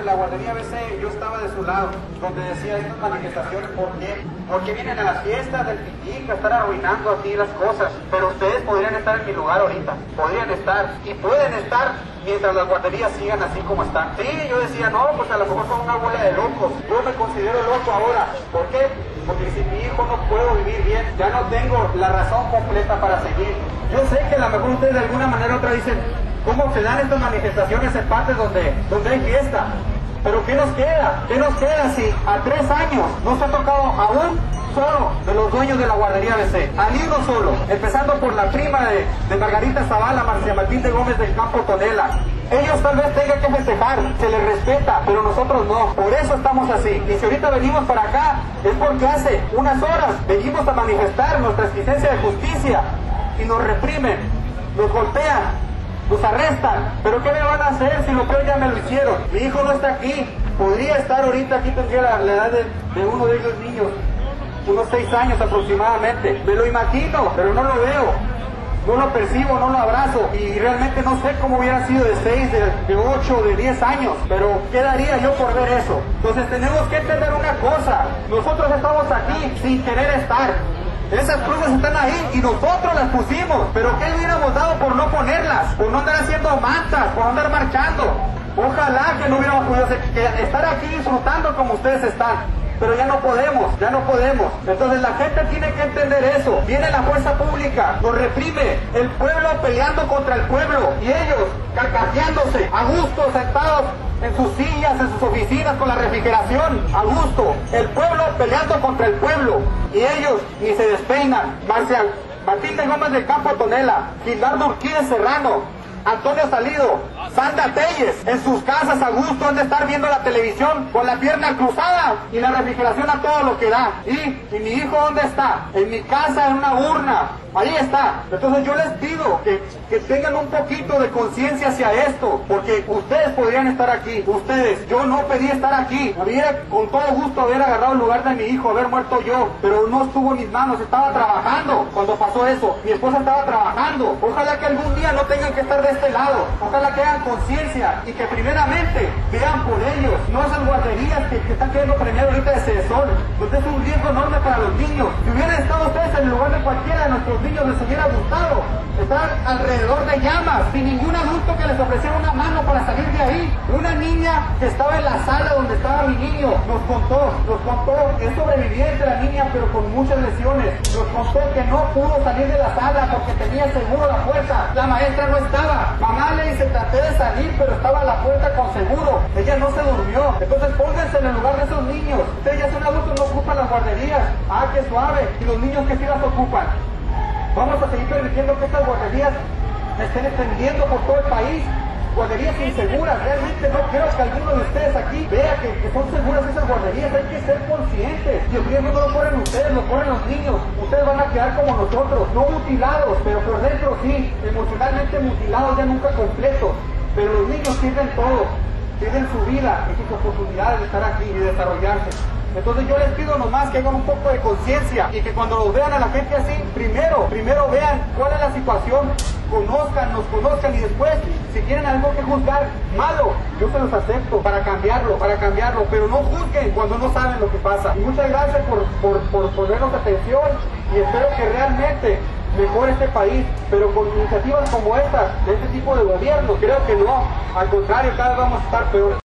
la guardería ABC, yo estaba de su lado, donde decía estas manifestaciones, ¿por qué? Porque vienen a las fiestas del picnic a estar arruinando aquí las cosas, pero ustedes podrían estar en mi lugar ahorita, podrían estar, y pueden estar mientras las guarderías sigan así como están. Sí, yo decía, no, pues a lo mejor son una bola de locos, yo me considero loco ahora, ¿por qué? Porque si mi hijo no puedo vivir bien, ya no tengo la razón completa para seguir. Yo sé que a lo mejor ustedes de alguna manera u otra dicen, ¿cómo se dan estas manifestaciones en partes donde hay fiesta? Pero ¿qué nos queda? ¿Qué nos queda si a 3 años no se ha tocado a un solo de los dueños de la guardería ABC? A ni uno solo, empezando por la prima de Margarita Zavala, Marcia Matilde Gómez del Campo Tonela. Ellos tal vez tengan que festejar, se les respeta, pero nosotros no. Por eso estamos así. Y si ahorita venimos para acá, es porque hace unas horas venimos a manifestar nuestra exigencia de justicia y nos reprimen, nos golpean, nos arrestan. ¿Pero qué me van a hacer si lo peor ya me lo hicieron? Mi hijo no está aquí, podría estar ahorita aquí, tendría la edad de uno de ellos niños, unos 6 años aproximadamente. Me lo imagino, pero no lo veo. No lo percibo, no lo abrazo, y realmente no sé cómo hubiera sido de 6, de 8, de 10 años, pero ¿qué daría yo por ver eso? Entonces tenemos que entender una cosa, nosotros estamos aquí sin querer estar. Esas cruces están ahí y nosotros las pusimos, pero ¿qué le hubiéramos dado por no ponerlas? Por no andar haciendo mantas, por no andar marchando. Ojalá que no hubiéramos podido estar aquí disfrutando como ustedes están. Pero ya no podemos, ya no podemos. Entonces la gente tiene que entender eso. Viene la fuerza pública, nos reprime, el pueblo peleando contra el pueblo, y ellos carcajeándose, a gusto, sentados en sus sillas, en sus oficinas con la refrigeración, a gusto. El pueblo peleando contra el pueblo, y ellos ni se despeinan. Marcia Matilde Gómez del Campo Tonela, Gildardo Urquídez Serrano, Antonio Salido, Sandra Telles, en sus casas a gusto han de estar viendo la televisión con la pierna cruzada y la refrigeración a todo lo que da. ¿Y mi hijo dónde está? En mi casa, en una urna. Ahí está. Entonces yo les pido que tengan un poquito de conciencia hacia esto, porque ustedes podrían estar aquí. Ustedes, yo no pedí estar aquí. Hubiera con todo gusto haber agarrado el lugar de mi hijo, haber muerto yo, pero no estuvo en mis manos. Estaba trabajando cuando pasó eso. Mi esposa estaba trabajando. Ojalá que algún día no tengan que estar de este lado. Ojalá que hagan conciencia y que primeramente vean por ellos, no esas guarderías que están queriendo premiar ahorita de Cedesol, donde es un riesgo enorme para los niños. Si hubieran estado ustedes en el lugar de cualquiera de nuestros niños, les hubiera gustado estar alrededor de llamas, sin ningún adulto que les ofreciera una mano para salir de ahí. Una niña que estaba en la sala donde estaba mi niño nos contó, es sobreviviente la niña, pero con muchas lesiones. Nos contó que no pudo salir de la sala porque tenía seguro la puerta. La maestra no estaba. Mamá le dice, traté de salir, pero estaba la puerta con seguro. Ella no se durmió. Entonces pónganse en el lugar de esos niños. Ustedes ya son adultos, no ocupan las guarderías. Ah, qué suave. Y los niños que sí las ocupan. Vamos a seguir permitiendo que estas guarderías estén extendiendo por todo el país. Guarderías inseguras. Realmente no creo que alguno de ustedes aquí vea que son seguras esas guarderías. Hay que ser conscientes. Y el riesgo no lo corren ustedes, lo corren los niños. Ustedes van a quedar como nosotros, no mutilados, pero por dentro sí, emocionalmente mutilados, ya nunca completos. Pero los niños pierden todo, pierden su vida y sus oportunidades de estar aquí y de desarrollarse. Entonces yo les pido nomás que hagan un poco de conciencia y que cuando los vean a la gente así, primero vean cuál es la situación, nos conozcan, y después, si tienen algo que juzgar malo, yo se los acepto para cambiarlo, pero no juzguen cuando no saben lo que pasa. Y muchas gracias por ponernos atención, y espero que realmente mejore este país, pero con iniciativas como esta, de este tipo de gobierno, creo que no, al contrario, cada vez vamos a estar peor.